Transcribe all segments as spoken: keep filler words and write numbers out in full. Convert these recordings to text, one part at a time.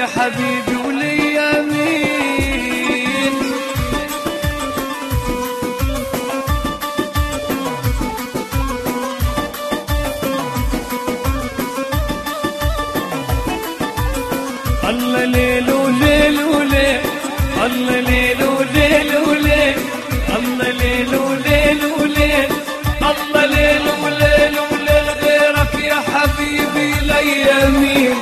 حبيبي وليا مين. الله ليل وليل وليل، الله ليل وليل وليل، الله ليل وليل وليل، الله ليل وليل وليل، غيرك يا حبيبي ليا مين.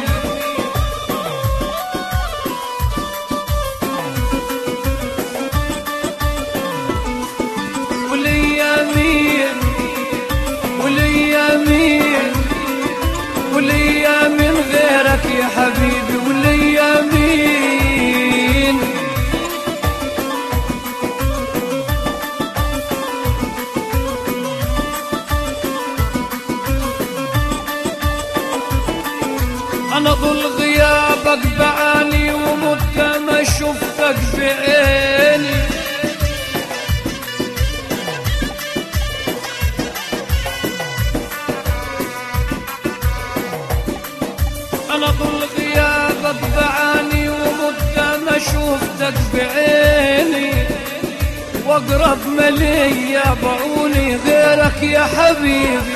وليا مين وليا مين وليا من غيرك يا حبيبي وليا مين. أنا ظل غيابك بعاني ومت ما شفتك بعيني. أنا ظل غيابك بعاني ومت ما شفتك بعيني، واقرب ملي يا بعوني غيرك يا حبيبي.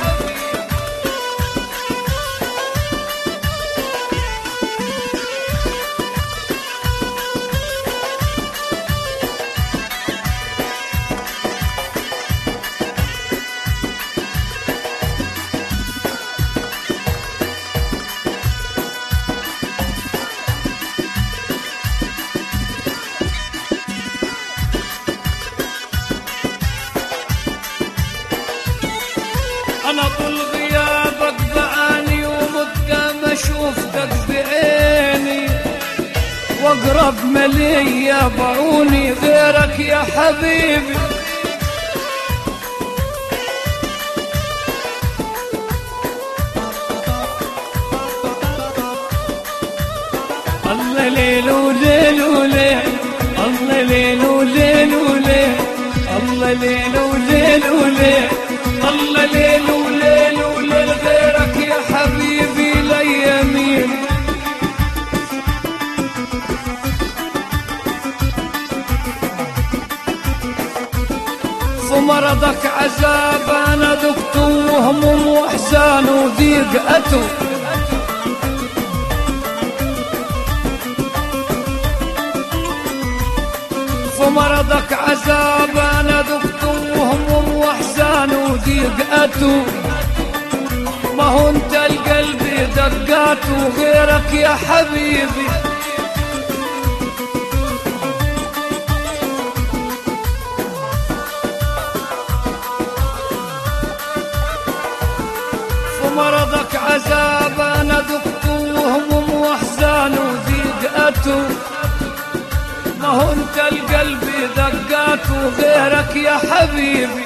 أنا طول غيابك بعاني ومت ما شفتك بعيني، واقرب ملي يا بعوني غيرك يا حبيبي. الله ليل وليل وليل، الله ليل وليل وليل، الله ليل وليل وليل، الله ليل وليل وليل، غيرك يا حبيبي ليا مين. في مرضك عذاب أنا ذقت وهموم وإحزان وضيقته، في مرضك عذاب أنا ذقت وهموم وإحزان وضيقته، ما هو انت القلب دقاته غيرك يا حبيبي. في مرضك عذاب أنا ذقت وهموم وإحزان وضيقته، ما هو انت القلب دقاته غيرك يا حبيبي.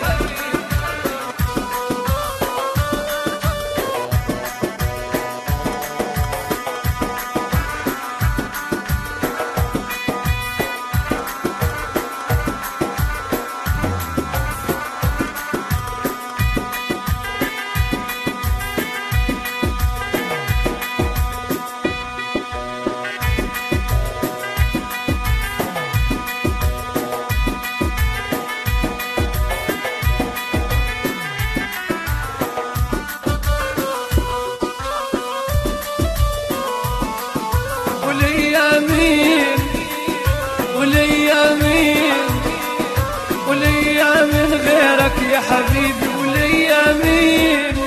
وليا مين وليا مين وليا من غيرك يا حبيبي وليا مين.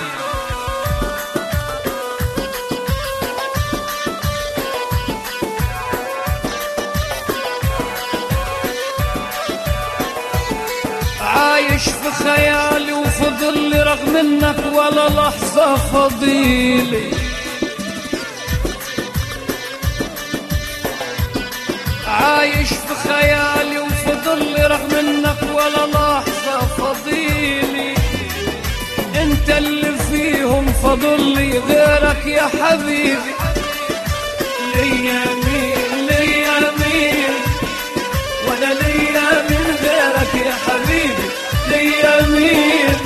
عايش في خيالي وفي ظلي رغم انك ولا لحظة فضيلي، عايش في خيالي وفي ظلي رغم انك ولا لحظة فضيلي، انت اللي فيهم فضلي غيرك يا حبيبي. ليا مين ليا مين وانا ليا من غيرك يا حبيبي ليا مين.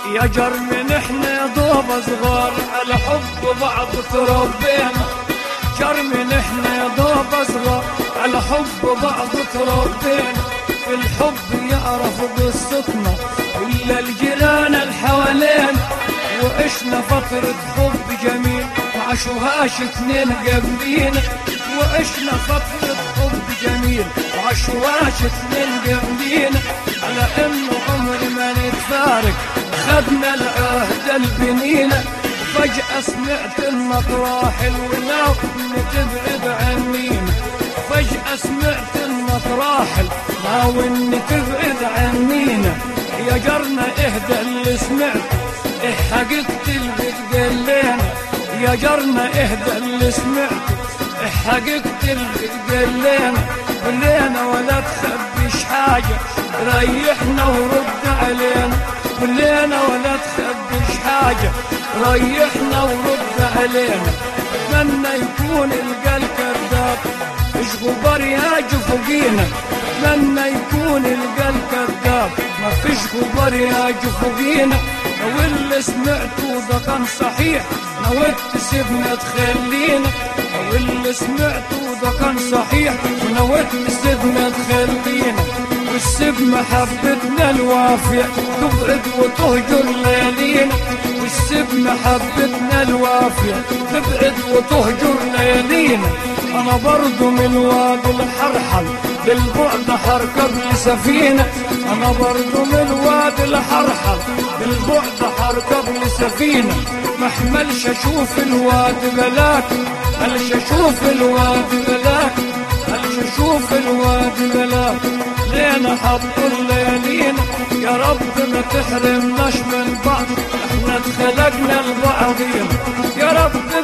يا جرم نحن دوب صغار على حب بعض تربينا، جرم نحن دوب صغار على حب بعض تربينا، في الحب يعرف قصتنا كل الجيران الحوالينا، وعشنا فترة حب جميل ما عاشوهاش اتنين قبلينا، وعشنا فترة حب جميل ما عاشوهاش اتنين قبلينا، على انه عمر ما نتفارق خدنا العهد البنينا، فجأة سمعت المطراحل ولو تبعد عنينا، فجأة سمعت المطراحل ناوي ان تبعد عنينا، يا جرنا اهدى اللي سمعت ايه حقيقة اللي بتقلينا، يا جرنا اهدى اللي سمعت ايه حقيقة اللي بتقلينا، قلينا ولا تخبيش حاجة ريحنا ورد علينا، قلينا ولا تخبيش حاجة ريحنا ورد علينا، اتمنى يكون القلب كذاب مش غبار ياجي فوقينا، اتمنى يكون القلب كذاب ما فيش غبار ياجي فوقينا، لو اللي سمعته ده كان صحيح نويت تسيبنا تخلينا، لو اللي سمعته ده كان صحيح ونويت تسيبنا تخلينا، والسب محبتنا الوافية تبعد وتهجر ليالينا، والسب محبتنا الوافية تبعد وتهجر ليالينا، أنا برضو من وادي الحرحل بالبعد حركب لي سفينة، أنا برضو من وادي الحرحل بالبعد حركب لي سفينة، محملش أشوف الوادي بلاك ملش أشوف الوادي بلاك ملش أشوف الوادي بلاك، لينا حطوا الليالينا يا رب ما تحرمناش من بعض، احنا اتخلقنا لبعضينا يا رب